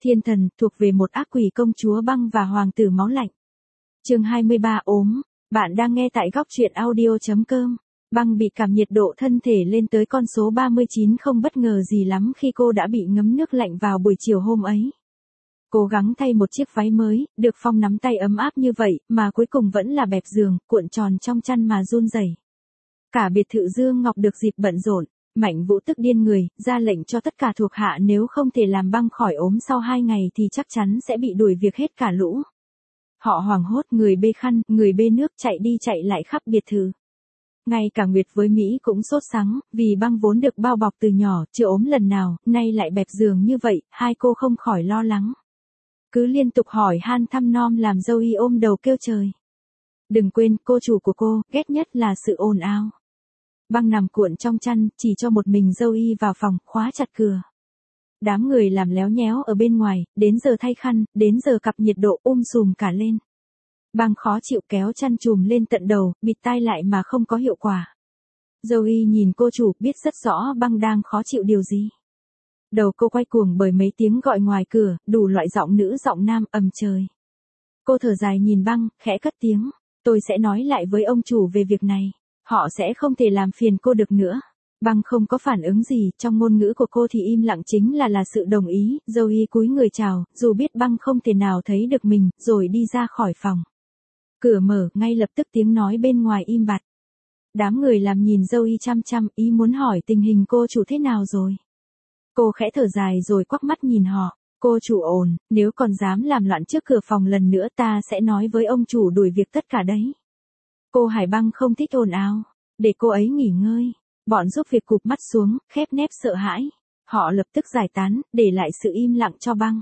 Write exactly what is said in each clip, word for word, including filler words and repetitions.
Thiên thần, thuộc về một ác quỷ công chúa băng và hoàng tử máu lạnh. Chương hai mươi ba ốm, bạn đang nghe tại góc truyện audio chấm com. Băng bị cảm nhiệt độ thân thể lên tới con số ba mươi chín không bất ngờ gì lắm khi cô đã bị ngấm nước lạnh vào buổi chiều hôm ấy. Cố gắng thay một chiếc váy mới, được Phong nắm tay ấm áp như vậy, mà cuối cùng vẫn là bẹp giường, cuộn tròn trong chăn mà run rẩy. Cả biệt thự Dương Ngọc được dịp bận rộn, Mạnh Vũ tức điên người, ra lệnh cho tất cả thuộc hạ nếu không thể làm băng khỏi ốm sau hai ngày thì chắc chắn sẽ bị đuổi việc hết cả lũ. Họ hoảng hốt, người bê khăn, người bê nước, chạy đi chạy lại khắp biệt thự. Ngay cả Nguyệt với Mỹ cũng sốt sắng, vì băng vốn được bao bọc từ nhỏ, chưa ốm lần nào, nay lại bẹp giường như vậy, hai cô không khỏi lo lắng. Cứ liên tục hỏi han thăm nom làm Zoe ôm đầu kêu trời. Đừng quên, cô chủ của cô, ghét nhất là sự ồn ào. Băng nằm cuộn trong chăn, chỉ cho một mình Zoe vào phòng, khóa chặt cửa. Đám người làm léo nhéo ở bên ngoài, đến giờ thay khăn, đến giờ cặp nhiệt độ um sùm cả lên. Băng khó chịu kéo chăn chùm lên tận đầu, bịt tai lại mà không có hiệu quả. Zoe nhìn cô chủ, biết rất rõ băng đang khó chịu điều gì. Đầu cô quay cuồng bởi mấy tiếng gọi ngoài cửa, đủ loại giọng nữ giọng nam ầm trời. Cô thở dài nhìn băng, khẽ cất tiếng, tôi sẽ nói lại với ông chủ về việc này. Họ sẽ không thể làm phiền cô được nữa. Băng không có phản ứng gì, trong ngôn ngữ của cô thì im lặng chính là là sự đồng ý. Zoe cúi người chào, dù biết băng không thể nào thấy được mình, rồi đi ra khỏi phòng. Cửa mở, ngay lập tức tiếng nói bên ngoài im bặt. Đám người làm nhìn Zoe chăm chăm, ý muốn hỏi tình hình cô chủ thế nào rồi. Cô khẽ thở dài rồi quắc mắt nhìn họ. Cô chủ ồn, nếu còn dám làm loạn trước cửa phòng lần nữa ta sẽ nói với ông chủ đuổi việc tất cả đấy. Cô Hải Băng không thích ồn ào, để cô ấy nghỉ ngơi. Bọn giúp việc cụp mắt xuống, khép nép sợ hãi. Họ lập tức giải tán, để lại sự im lặng cho băng.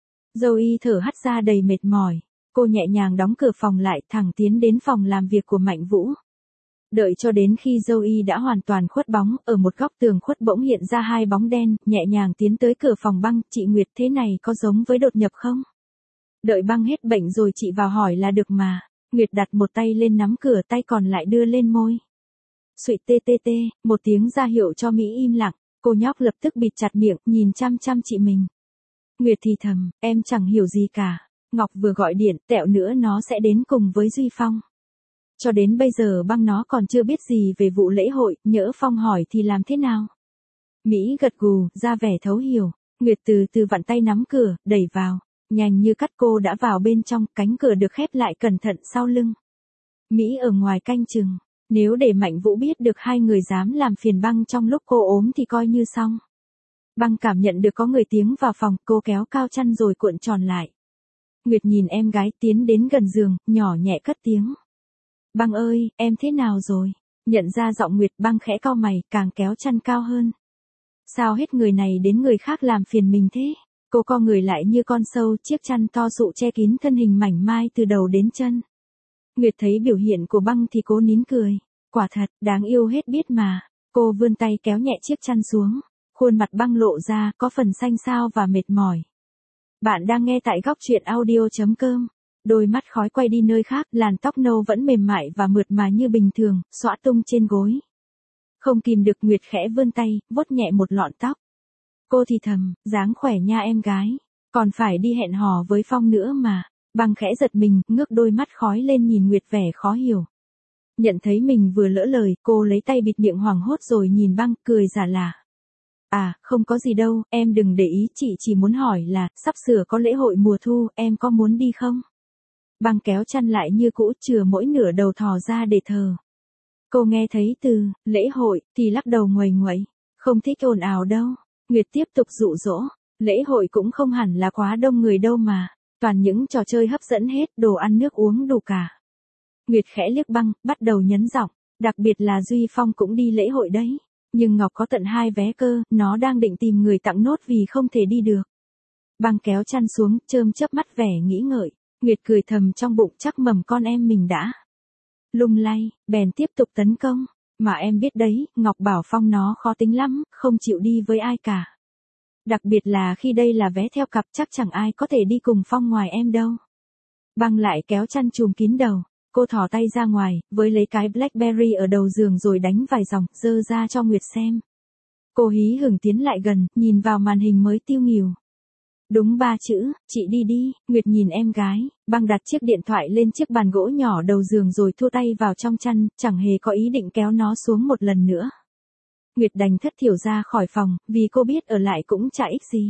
Zoe thở hắt ra đầy mệt mỏi. Cô nhẹ nhàng đóng cửa phòng lại, thẳng tiến đến phòng làm việc của Mạnh Vũ. Đợi cho đến khi Zoe đã hoàn toàn khuất bóng, ở một góc tường khuất bỗng hiện ra hai bóng đen, nhẹ nhàng tiến tới cửa phòng băng. Chị Nguyệt, thế này có giống với đột nhập không? Đợi băng hết bệnh rồi chị vào hỏi là được mà. Nguyệt đặt một tay lên nắm cửa, tay còn lại đưa lên môi. Suỵt tê tê tê, một tiếng ra hiệu cho Mỹ im lặng. Cô nhóc lập tức bịt chặt miệng, nhìn chăm chăm chị mình. Nguyệt thì thầm, em chẳng hiểu gì cả. Ngọc vừa gọi điện, tẹo nữa nó sẽ đến cùng với Duy Phong. Cho đến bây giờ băng nó còn chưa biết gì về vụ lễ hội, nhỡ Phong hỏi thì làm thế nào? Mỹ gật gù, ra vẻ thấu hiểu. Nguyệt từ từ vặn tay nắm cửa, đẩy vào. Nhanh như cắt cô đã vào bên trong, cánh cửa được khép lại cẩn thận sau lưng. Mỹ ở ngoài canh chừng. Nếu để Mạnh Vũ biết được hai người dám làm phiền băng trong lúc cô ốm thì coi như xong. Băng cảm nhận được có người tiến vào phòng, cô kéo cao chăn rồi cuộn tròn lại. Nguyệt nhìn em gái tiến đến gần giường, nhỏ nhẹ cất tiếng. Băng ơi, em thế nào rồi? Nhận ra giọng Nguyệt, băng khẽ cau mày, càng kéo chăn cao hơn. Sao hết người này đến người khác làm phiền mình thế? Cô co người lại như con sâu, chiếc chăn to sụ che kín thân hình mảnh mai từ đầu đến chân. Nguyệt thấy biểu hiện của băng thì cố nín cười. Quả thật, đáng yêu hết biết mà. Cô vươn tay kéo nhẹ chiếc chăn xuống. Khuôn mặt băng lộ ra, có phần xanh xao và mệt mỏi. Bạn đang nghe tại góc truyện audio chấm com. Đôi mắt khói quay đi nơi khác, làn tóc nâu vẫn mềm mại và mượt mà như bình thường, xõa tung trên gối. Không kìm được Nguyệt khẽ vươn tay, vuốt nhẹ một lọn tóc. Cô thì thầm, dáng khỏe nha em gái. Còn phải đi hẹn hò với Phong nữa mà. Băng khẽ giật mình, ngước đôi mắt khói lên nhìn Nguyệt vẻ khó hiểu. Nhận thấy mình vừa lỡ lời, cô lấy tay bịt miệng hoảng hốt rồi nhìn băng, cười giả lả. À, không có gì đâu, em đừng để ý, chị chỉ muốn hỏi là, sắp sửa có lễ hội mùa thu, em có muốn đi không? Băng kéo chăn lại như cũ, chừa mỗi nửa đầu thò ra để thờ. Cô nghe thấy từ, lễ hội, thì lắc đầu nguầy nguậy. Không thích ồn ào đâu. Nguyệt tiếp tục dụ dỗ. Lễ hội cũng không hẳn là quá đông người đâu mà. Toàn những trò chơi hấp dẫn hết, đồ ăn nước uống đủ cả. Nguyệt khẽ liếc băng, bắt đầu nhấn giọng. Đặc biệt là Duy Phong cũng đi lễ hội đấy. Nhưng Ngọc có tận hai vé cơ, nó đang định tìm người tặng nốt vì không thể đi được. Băng kéo chăn xuống, chớm chớp mắt vẻ nghĩ ngợi. Nguyệt cười thầm trong bụng, chắc mầm con em mình đã lung lay, bèn tiếp tục tấn công. Mà em biết đấy, Ngọc bảo Phong nó khó tính lắm, không chịu đi với ai cả. Đặc biệt là khi đây là vé theo cặp, chắc chẳng ai có thể đi cùng Phong ngoài em đâu. Băng lại kéo chăn chùm kín đầu. Cô thò tay ra ngoài, với lấy cái Blackberry ở đầu giường rồi đánh vài dòng, dơ ra cho Nguyệt xem. Cô hí hửng tiến lại gần, nhìn vào màn hình mới tiêu nghỉu. Đúng ba chữ, chị đi đi, Nguyệt nhìn em gái, băng đặt chiếc điện thoại lên chiếc bàn gỗ nhỏ đầu giường rồi thua tay vào trong chăn, chẳng hề có ý định kéo nó xuống một lần nữa. Nguyệt đành thất thiểu ra khỏi phòng, vì cô biết ở lại cũng chả ích gì.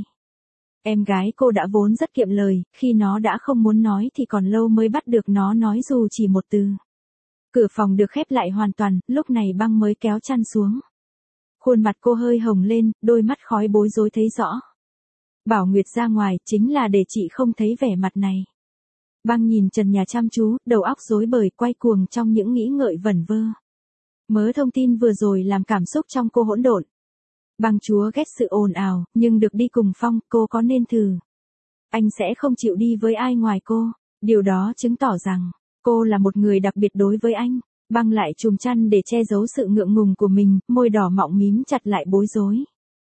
Em gái cô đã vốn rất kiệm lời, khi nó đã không muốn nói thì còn lâu mới bắt được nó nói dù chỉ một từ. Cửa phòng được khép lại hoàn toàn, lúc này băng mới kéo chăn xuống. Khuôn mặt cô hơi hồng lên, đôi mắt khói bối rối thấy rõ. Bảo Nguyệt ra ngoài, chính là để chị không thấy vẻ mặt này. Băng nhìn trần nhà chăm chú, đầu óc rối bời quay cuồng trong những nghĩ ngợi vẩn vơ. Mớ thông tin vừa rồi làm cảm xúc trong cô hỗn độn. Băng chúa ghét sự ồn ào, nhưng được đi cùng Phong, cô có nên thử. Anh sẽ không chịu đi với ai ngoài cô, điều đó chứng tỏ rằng, cô là một người đặc biệt đối với anh. Băng lại chùm chăn để che giấu sự ngượng ngùng của mình, môi đỏ mọng mím chặt lại bối rối.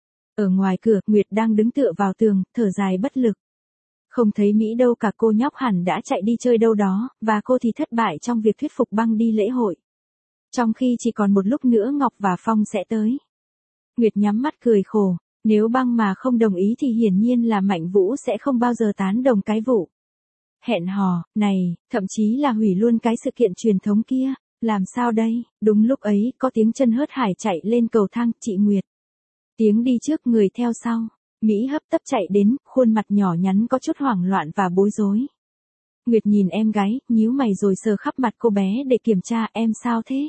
Ở ngoài cửa, Nguyệt đang đứng tựa vào tường, thở dài bất lực. Không thấy Mỹ đâu cả, cô nhóc hẳn đã chạy đi chơi đâu đó, và cô thì thất bại trong việc thuyết phục băng đi lễ hội. Trong khi chỉ còn một lúc nữa Ngọc và Phong sẽ tới. Nguyệt nhắm mắt cười khổ, nếu băng mà không đồng ý thì hiển nhiên là Mạnh Vũ sẽ không bao giờ tán đồng cái vụ hẹn hò này, thậm chí là hủy luôn cái sự kiện truyền thống kia. Làm sao đây? Đúng lúc ấy, có tiếng chân hớt hải chạy lên cầu thang, chị Nguyệt. Tiếng đi trước người theo sau. Mỹ hấp tấp chạy đến, khuôn mặt nhỏ nhắn có chút hoảng loạn và bối rối. Nguyệt nhìn em gái, nhíu mày rồi sờ khắp mặt cô bé để kiểm tra, em sao thế?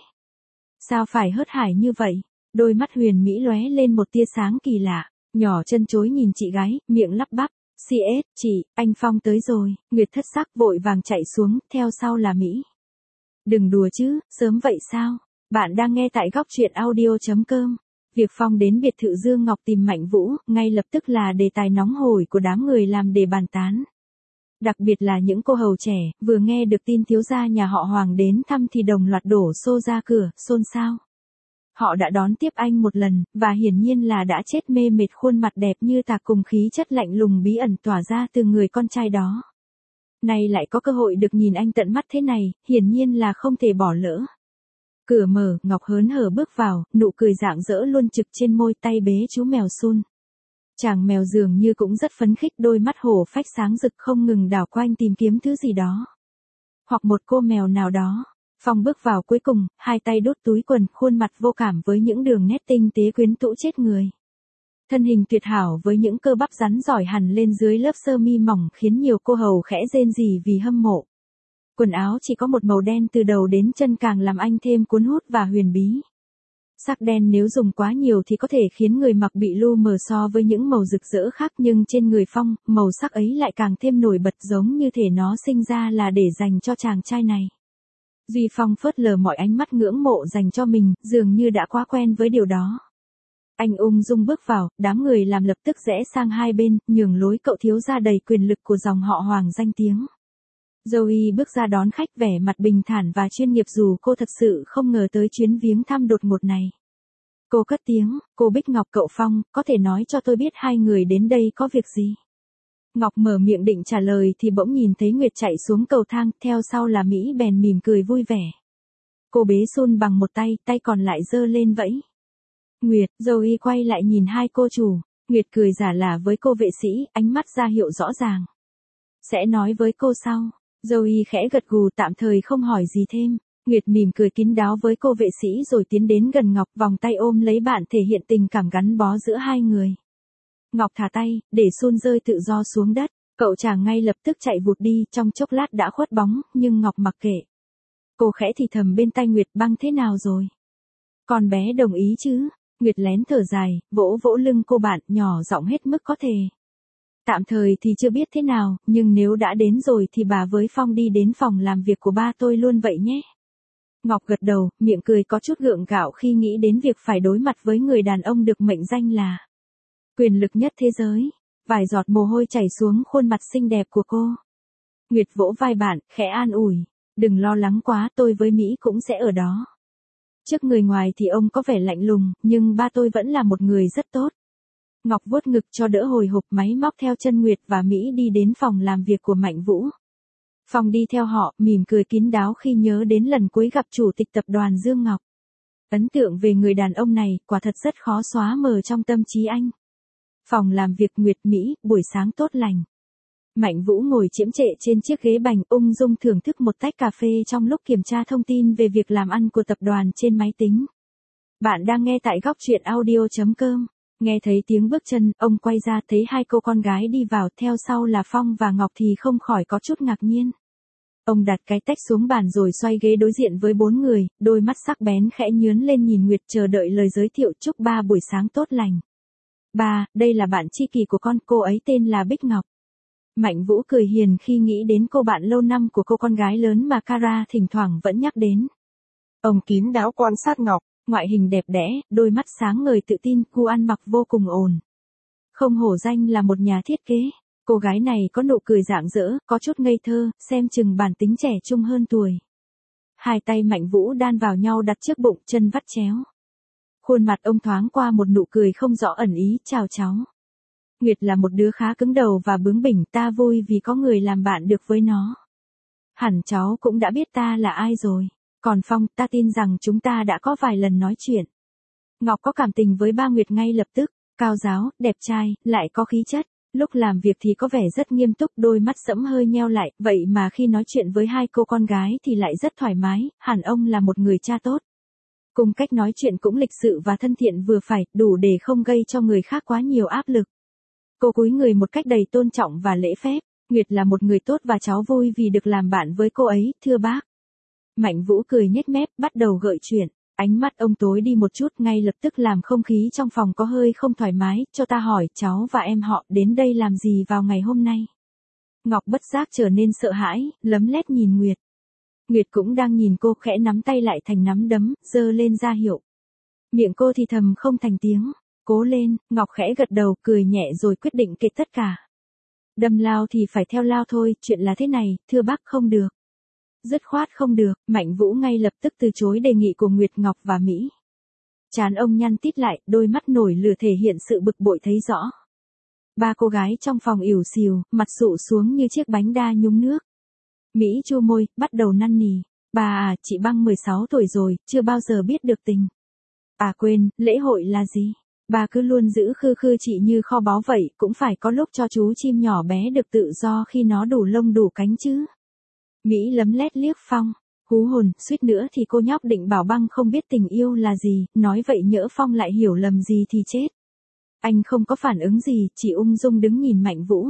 Sao phải hớt hải như vậy? Đôi mắt Huyền Mỹ lóe lên một tia sáng kỳ lạ, nhỏ chân chối nhìn chị gái, miệng lắp bắp. xê ét, chị, anh Phong tới rồi. Nguyệt thất sắc vội vàng chạy xuống, theo sau là Mỹ. Đừng đùa chứ, sớm vậy sao? Bạn đang nghe tại góc truyện audio chấm com. Việc Phong đến biệt thự Dương Ngọc tìm Mạnh Vũ, ngay lập tức là đề tài nóng hổi của đám người làm để bàn tán. Đặc biệt là những cô hầu trẻ, vừa nghe được tin thiếu gia nhà họ Hoàng đến thăm thì đồng loạt đổ xô ra cửa, xôn xao. Họ đã đón tiếp anh một lần, và hiển nhiên là đã chết mê mệt khuôn mặt đẹp như tạc cùng khí chất lạnh lùng bí ẩn tỏa ra từ người con trai đó. Nay lại có cơ hội được nhìn anh tận mắt thế này, hiển nhiên là không thể bỏ lỡ. Cửa mở, Ngọc hớn hở bước vào, nụ cười rạng rỡ luôn trực trên môi, tay bế chú mèo Sun. Chàng mèo dường như cũng rất phấn khích, đôi mắt hổ phách sáng rực không ngừng đảo quanh tìm kiếm thứ gì đó. Hoặc một cô mèo nào đó. Phong bước vào cuối cùng, hai tay đút túi quần, khuôn mặt vô cảm với những đường nét tinh tế quyến rũ chết người. Thân hình tuyệt hảo với những cơ bắp rắn giỏi hẳn lên dưới lớp sơ mi mỏng khiến nhiều cô hầu khẽ rên rỉ vì hâm mộ. Quần áo chỉ có một màu đen từ đầu đến chân càng làm anh thêm cuốn hút và huyền bí. Sắc đen nếu dùng quá nhiều thì có thể khiến người mặc bị lu mờ so với những màu rực rỡ khác, nhưng trên người Phong, màu sắc ấy lại càng thêm nổi bật, giống như thể nó sinh ra là để dành cho chàng trai này. Duy Phong phớt lờ mọi ánh mắt ngưỡng mộ dành cho mình, dường như đã quá quen với điều đó. Anh ung dung bước vào, đám người làm lập tức rẽ sang hai bên, nhường lối cậu thiếu gia đầy quyền lực của dòng họ Hoàng danh tiếng. Zoe bước ra đón khách vẻ mặt bình thản và chuyên nghiệp dù cô thật sự không ngờ tới chuyến viếng thăm đột ngột này. Cô cất tiếng, cô Bích Ngọc cậu Phong, có thể nói cho tôi biết hai người đến đây có việc gì? Ngọc mở miệng định trả lời thì bỗng nhìn thấy Nguyệt chạy xuống cầu thang, theo sau là Mỹ bèn mỉm cười vui vẻ. Cô bế Sun bằng một tay, tay còn lại giơ lên vẫy. Nguyệt, Zoe quay lại nhìn hai cô chủ, Nguyệt cười giả lả với cô vệ sĩ, ánh mắt ra hiệu rõ ràng. Sẽ nói với cô sau. Zoe khẽ gật gù tạm thời không hỏi gì thêm. Nguyệt mỉm cười kín đáo với cô vệ sĩ rồi tiến đến gần Ngọc, vòng tay ôm lấy bạn thể hiện tình cảm gắn bó giữa hai người. Ngọc thả tay, để Sun rơi tự do xuống đất, cậu chàng ngay lập tức chạy vụt đi, trong chốc lát đã khuất bóng, nhưng Ngọc mặc kệ. Cô khẽ thì thầm bên tai Nguyệt, băng thế nào rồi? Con bé đồng ý chứ? Nguyệt lén thở dài, vỗ vỗ lưng cô bạn, nhỏ giọng hết mức có thể. Tạm thời thì chưa biết thế nào, nhưng nếu đã đến rồi thì bà với Phong đi đến phòng làm việc của ba tôi luôn vậy nhé. Ngọc gật đầu, miệng cười có chút gượng gạo khi nghĩ đến việc phải đối mặt với người đàn ông được mệnh danh là quyền lực nhất thế giới. Vài giọt mồ hôi chảy xuống khuôn mặt xinh đẹp của cô. Nguyệt vỗ vai bạn, khẽ an ủi. Đừng lo lắng quá, tôi với Mỹ cũng sẽ ở đó. Trước người ngoài thì ông có vẻ lạnh lùng, nhưng ba tôi vẫn là một người rất tốt. Ngọc vuốt ngực cho đỡ hồi hộp, máy móc theo chân Nguyệt và Mỹ đi đến phòng làm việc của Mạnh Vũ. Phong đi theo họ, mỉm cười kín đáo khi nhớ đến lần cuối gặp chủ tịch tập đoàn Dương Ngọc. Ấn tượng về người đàn ông này, quả thật rất khó xóa mờ trong tâm trí anh. Phòng làm việc Nguyệt Mỹ, buổi sáng tốt lành. Mạnh Vũ ngồi chiếm trệ trên chiếc ghế bành ung dung thưởng thức một tách cà phê trong lúc kiểm tra thông tin về việc làm ăn của tập đoàn trên máy tính. Bạn đang nghe tại góc truyện audio chấm com. Nghe thấy tiếng bước chân, ông quay ra thấy hai cô con gái đi vào, theo sau là Phong và Ngọc thì không khỏi có chút ngạc nhiên. Ông đặt cái tách xuống bàn rồi xoay ghế đối diện với bốn người, đôi mắt sắc bén khẽ nhướn lên nhìn Nguyệt chờ đợi lời giới thiệu. Chúc ba buổi sáng tốt lành. Ba, đây là bạn tri kỷ của con, cô ấy tên là Bích Ngọc. Mạnh Vũ cười hiền khi nghĩ đến cô bạn lâu năm của cô con gái lớn mà Kara thỉnh thoảng vẫn nhắc đến. Ông kín đáo quan sát Ngọc. Ngoại hình đẹp đẽ, đôi mắt sáng ngời tự tin, gu ăn mặc vô cùng ổn. Không hổ danh là một nhà thiết kế. Cô gái này có nụ cười rạng rỡ, có chút ngây thơ, xem chừng bản tính trẻ trung hơn tuổi. Hai tay Mạnh Vũ đan vào nhau đặt trước bụng, chân vắt chéo. Khuôn mặt ông thoáng qua một nụ cười không rõ ẩn ý. Chào cháu. Nguyệt là một đứa khá cứng đầu và bướng bỉnh, ta vui vì có người làm bạn được với nó. Hẳn cháu cũng đã biết ta là ai rồi. Còn Phong, ta tin rằng chúng ta đã có vài lần nói chuyện. Ngọc có cảm tình với ba Nguyệt ngay lập tức, cao giáo, đẹp trai, lại có khí chất. Lúc làm việc thì có vẻ rất nghiêm túc, đôi mắt sẫm hơi nheo lại, vậy mà khi nói chuyện với hai cô con gái thì lại rất thoải mái, hẳn ông là một người cha tốt. Cùng cách nói chuyện cũng lịch sự và thân thiện vừa phải, đủ để không gây cho người khác quá nhiều áp lực. Cô cúi người một cách đầy tôn trọng và lễ phép. Nguyệt là một người tốt và cháu vui vì được làm bạn với cô ấy, thưa bác. Mạnh Vũ cười nhếch mép, bắt đầu gợi chuyện. Ánh mắt ông tối đi một chút, ngay lập tức làm không khí trong phòng có hơi không thoải mái. Cho ta hỏi, cháu và em họ đến đây làm gì vào ngày hôm nay? Ngọc bất giác trở nên sợ hãi, lấm lét nhìn Nguyệt. Nguyệt cũng đang nhìn cô, khẽ nắm tay lại thành nắm đấm, giơ lên ra hiệu. Miệng cô thì thầm không thành tiếng. Cố lên, Ngọc khẽ gật đầu, cười nhẹ rồi quyết định kệ tất cả. Đâm lao thì phải theo lao thôi, chuyện là thế này, thưa bác, không được. Dứt khoát không được, Mạnh Vũ ngay lập tức từ chối đề nghị của Nguyệt, Ngọc và Mỹ. Trán ông nhăn tít lại, đôi mắt nổi lửa thể hiện sự bực bội thấy rõ. Ba cô gái trong phòng ỉu xìu, mặt sụ xuống như chiếc bánh đa nhúng nước. Mỹ chu môi, bắt đầu năn nỉ. Bà à, chị Băng mười sáu tuổi rồi, chưa bao giờ biết được tình. À quên, lễ hội là gì? Bà cứ luôn giữ khư khư chị như kho báu vậy, cũng phải có lúc cho chú chim nhỏ bé được tự do khi nó đủ lông đủ cánh chứ. Mỹ lấm lét liếc Phong. Hú hồn, suýt nữa thì cô nhóc định bảo Băng không biết tình yêu là gì, nói vậy nhỡ Phong lại hiểu lầm gì thì chết. Anh không có phản ứng gì, chỉ ung dung đứng nhìn Mạnh Vũ.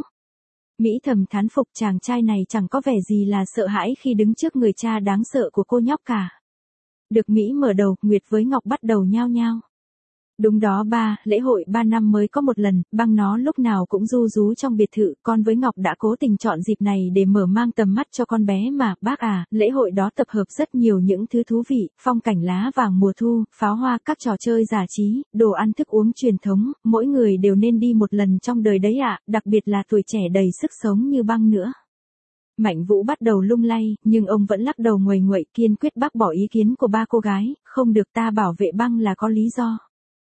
Mỹ thầm thán phục, chàng trai này chẳng có vẻ gì là sợ hãi khi đứng trước người cha đáng sợ của cô nhóc cả. Được Mỹ mở đầu, Nguyệt với Ngọc bắt đầu nhao nhao. Đúng đó ba, lễ hội ba năm mới có một lần, Băng nó lúc nào cũng ru rú trong biệt thự, con với Ngọc đã cố tình chọn dịp này để mở mang tầm mắt cho con bé mà, bác à, lễ hội đó tập hợp rất nhiều những thứ thú vị, phong cảnh lá vàng mùa thu, pháo hoa, các trò chơi giải trí, đồ ăn thức uống truyền thống, mỗi người đều nên đi một lần trong đời đấy ạ, đặc biệt là tuổi trẻ đầy sức sống như Băng nữa. Mạnh Vũ bắt đầu lung lay, nhưng ông vẫn lắc đầu nguầy nguậy, kiên quyết bác bỏ ý kiến của ba cô gái, không được, ta bảo vệ Băng là có lý do.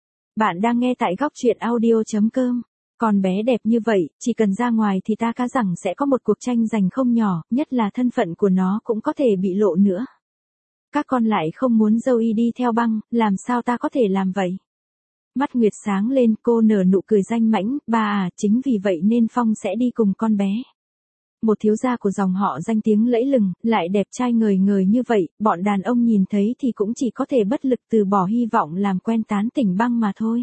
Bạn đang nghe tại góc truyện audio chấm com. Con bé đẹp như vậy, chỉ cần ra ngoài thì ta cá rằng sẽ có một cuộc tranh giành không nhỏ, nhất là thân phận của nó cũng có thể bị lộ nữa. Các con lại không muốn dâu y đi theo Băng, làm sao ta có thể làm vậy? Mắt Nguyệt sáng lên, cô nở nụ cười danh mãnh, ba à, chính vì vậy nên Phong sẽ đi cùng con bé. Một thiếu gia của dòng họ danh tiếng lẫy lừng, lại đẹp trai ngời ngời như vậy, bọn đàn ông nhìn thấy thì cũng chỉ có thể bất lực từ bỏ hy vọng làm quen tán tỉnh Băng mà thôi.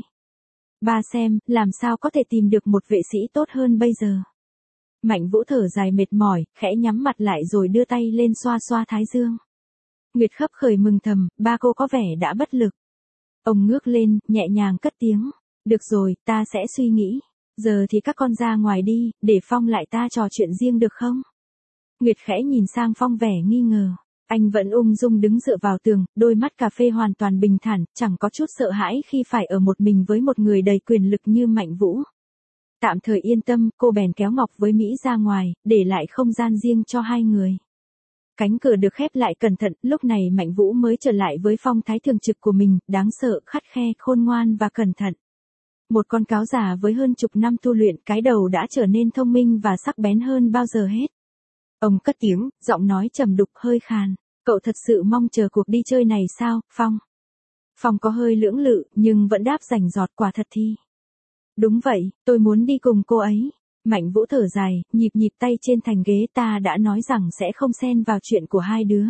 Ba xem, làm sao có thể tìm được một vệ sĩ tốt hơn bây giờ. Mạnh Vũ thở dài mệt mỏi, khẽ nhắm mặt lại rồi đưa tay lên xoa xoa thái dương. Nguyệt khấp khởi mừng thầm, ba cô có vẻ đã bất lực. Ông ngước lên, nhẹ nhàng cất tiếng. Được rồi, ta sẽ suy nghĩ. Giờ thì các con ra ngoài đi, để Phong lại ta trò chuyện riêng được không? Nguyệt khẽ nhìn sang Phong vẻ nghi ngờ. Anh vẫn ung dung đứng dựa vào tường, đôi mắt cà phê hoàn toàn bình thản, chẳng có chút sợ hãi khi phải ở một mình với một người đầy quyền lực như Mạnh Vũ. Tạm thời yên tâm, cô bèn kéo Ngọc với Mỹ ra ngoài, để lại không gian riêng cho hai người. Cánh cửa được khép lại cẩn thận, lúc này Mạnh Vũ mới trở lại với phong thái thường trực của mình, đáng sợ, khắt khe, khôn ngoan và cẩn thận. Một con cáo già với hơn chục năm tu luyện, cái đầu đã trở nên thông minh và sắc bén hơn bao giờ hết. Ông cất tiếng, giọng nói trầm đục hơi khàn. Cậu thật sự mong chờ cuộc đi chơi này sao, Phong? Phong có hơi lưỡng lự, nhưng vẫn đáp rành rọt, quả thật thì. Đúng vậy, tôi muốn đi cùng cô ấy. Mạnh Vũ thở dài, nhịp nhịp tay trên thành ghế, ta đã nói rằng sẽ không xen vào chuyện của hai đứa.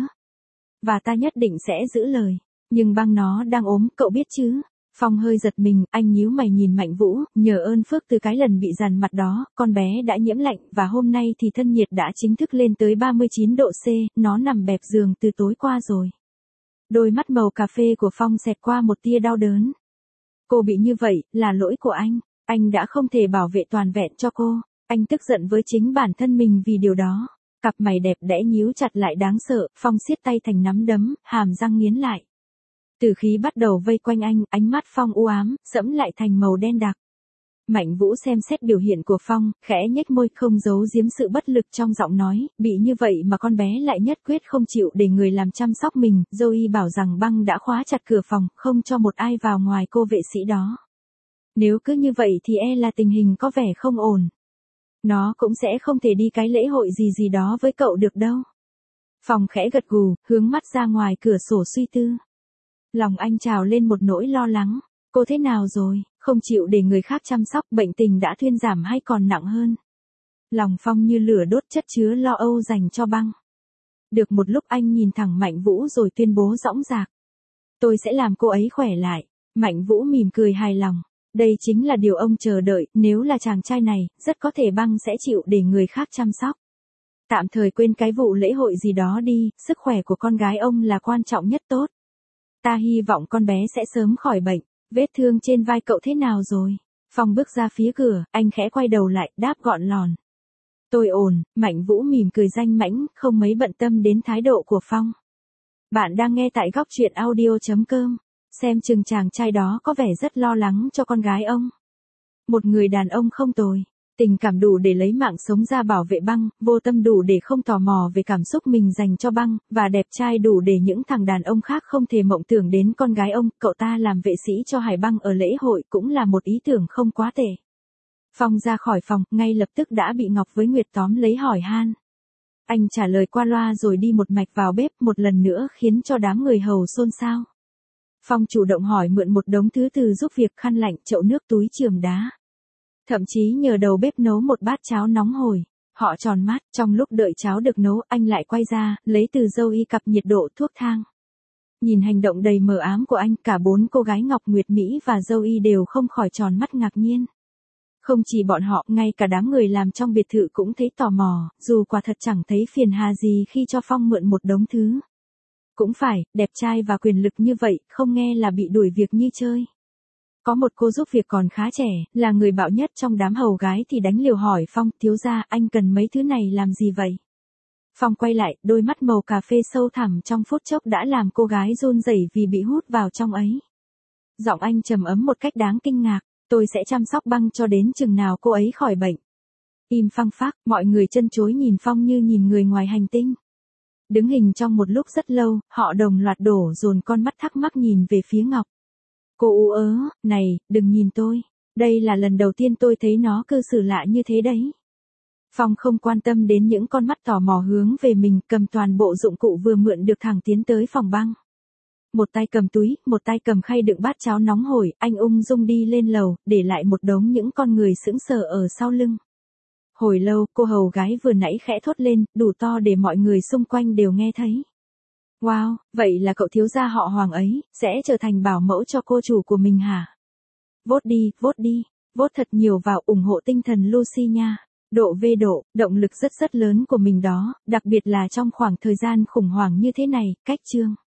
Và ta nhất định sẽ giữ lời. Nhưng Băng nó đang ốm, cậu biết chứ? Phong hơi giật mình, anh nhíu mày nhìn Mạnh Vũ, nhờ ơn phước từ cái lần bị dằn mặt đó, con bé đã nhiễm lạnh và hôm nay thì thân nhiệt đã chính thức lên tới ba mươi chín độ C, nó nằm bẹp giường từ tối qua rồi. Đôi mắt màu cà phê của Phong xẹt qua một tia đau đớn. Cô bị như vậy, là lỗi của anh. Anh đã không thể bảo vệ toàn vẹn cho cô. Anh tức giận với chính bản thân mình vì điều đó. Cặp mày đẹp đẽ nhíu chặt lại đáng sợ, Phong siết tay thành nắm đấm, hàm răng nghiến lại. Tử khí bắt đầu vây quanh anh, ánh mắt Phong u ám, sẫm lại thành màu đen đặc. Mạnh Vũ xem xét biểu hiện của Phong, khẽ nhếch môi, không giấu giếm sự bất lực trong giọng nói, bị như vậy mà con bé lại nhất quyết không chịu để người làm chăm sóc mình. Zoe bảo rằng Băng đã khóa chặt cửa phòng, không cho một ai vào ngoài cô vệ sĩ đó. Nếu cứ như vậy thì e là tình hình có vẻ không ổn. Nó cũng sẽ không thể đi cái lễ hội gì gì đó với cậu được đâu. Phong khẽ gật gù, hướng mắt ra ngoài cửa sổ suy tư. Lòng anh trào lên một nỗi lo lắng. Cô thế nào rồi, không chịu để người khác chăm sóc, bệnh tình đã thuyên giảm hay còn nặng hơn? Lòng Phong như lửa đốt, chất chứa lo âu dành cho Băng. Được một lúc anh nhìn thẳng Mạnh Vũ rồi tuyên bố dõng dạc. Tôi sẽ làm cô ấy khỏe lại. Mạnh Vũ mỉm cười hài lòng. Đây chính là điều ông chờ đợi, nếu là chàng trai này, rất có thể Băng sẽ chịu để người khác chăm sóc. Tạm thời quên cái vụ lễ hội gì đó đi, sức khỏe của con gái ông là quan trọng nhất tốt. Ta hy vọng con bé sẽ sớm khỏi bệnh. Vết thương trên vai cậu thế nào rồi? Phong bước ra phía cửa, anh khẽ quay đầu lại, đáp gọn lòn. Tôi ổn. Mạnh Vũ mỉm cười danh mãnh, không mấy bận tâm đến thái độ của Phong. Bạn đang nghe tại góc truyện audio chấm com. Xem chừng chàng trai đó có vẻ rất lo lắng cho con gái ông. Một người đàn ông không tồi. Tình cảm đủ để lấy mạng sống ra bảo vệ Băng, vô tâm đủ để không tò mò về cảm xúc mình dành cho Băng, và đẹp trai đủ để những thằng đàn ông khác không thể mộng tưởng đến con gái ông. Cậu ta làm vệ sĩ cho Hải Băng ở lễ hội cũng là một ý tưởng không quá tệ. Phong ra khỏi phòng, ngay lập tức đã bị Ngọc với Nguyệt tóm lấy hỏi han. Anh trả lời qua loa rồi đi một mạch vào bếp, một lần nữa khiến cho đám người hầu xôn xao. Phong chủ động hỏi mượn một đống thứ từ giúp việc, khăn lạnh, chậu nước, túi chườm đá. Thậm chí nhờ đầu bếp nấu một bát cháo nóng hổi. Họ tròn mắt, trong lúc đợi cháo được nấu, anh lại quay ra, lấy từ Zoe cặp nhiệt độ thuốc thang. Nhìn hành động đầy mờ ám của anh, cả bốn cô gái Ngọc, Nguyệt, Mỹ và Zoe đều không khỏi tròn mắt ngạc nhiên. Không chỉ bọn họ, ngay cả đám người làm trong biệt thự cũng thấy tò mò, dù quả thật chẳng thấy phiền hà gì khi cho Phong mượn một đống thứ. Cũng phải, đẹp trai và quyền lực như vậy, không nghe là bị đuổi việc như chơi. Có một cô giúp việc còn khá trẻ, là người bạo nhất trong đám hầu gái thì đánh liều hỏi Phong, thiếu gia, anh cần mấy thứ này làm gì vậy? Phong quay lại, đôi mắt màu cà phê sâu thẳm trong phút chốc đã làm cô gái run rẩy vì bị hút vào trong ấy. Giọng anh trầm ấm một cách đáng kinh ngạc, tôi sẽ chăm sóc Băng cho đến chừng nào cô ấy khỏi bệnh. Im phăng phắc, mọi người chân chối nhìn Phong như nhìn người ngoài hành tinh. Đứng hình trong một lúc rất lâu, họ đồng loạt đổ dồn con mắt thắc mắc nhìn về phía Ngọc. Cô u ớ, này, đừng nhìn tôi. Đây là lần đầu tiên tôi thấy nó cư xử lạ như thế đấy. Phong không quan tâm đến những con mắt tò mò hướng về mình, cầm toàn bộ dụng cụ vừa mượn được thẳng tiến tới phòng Băng. Một tay cầm túi, một tay cầm khay đựng bát cháo nóng hổi, anh ung dung đi lên lầu, để lại một đống những con người sững sờ ở sau lưng. Hồi lâu, cô hầu gái vừa nãy khẽ thốt lên, đủ to để mọi người xung quanh đều nghe thấy. Wow, vậy là cậu thiếu gia họ Hoàng ấy, sẽ trở thành bảo mẫu cho cô chủ của mình hả? Vote đi, vote đi, vote thật nhiều vào ủng hộ tinh thần Lucy nha. Độ về độ, động lực rất rất lớn của mình đó, đặc biệt là trong khoảng thời gian khủng hoảng như thế này, cách chương.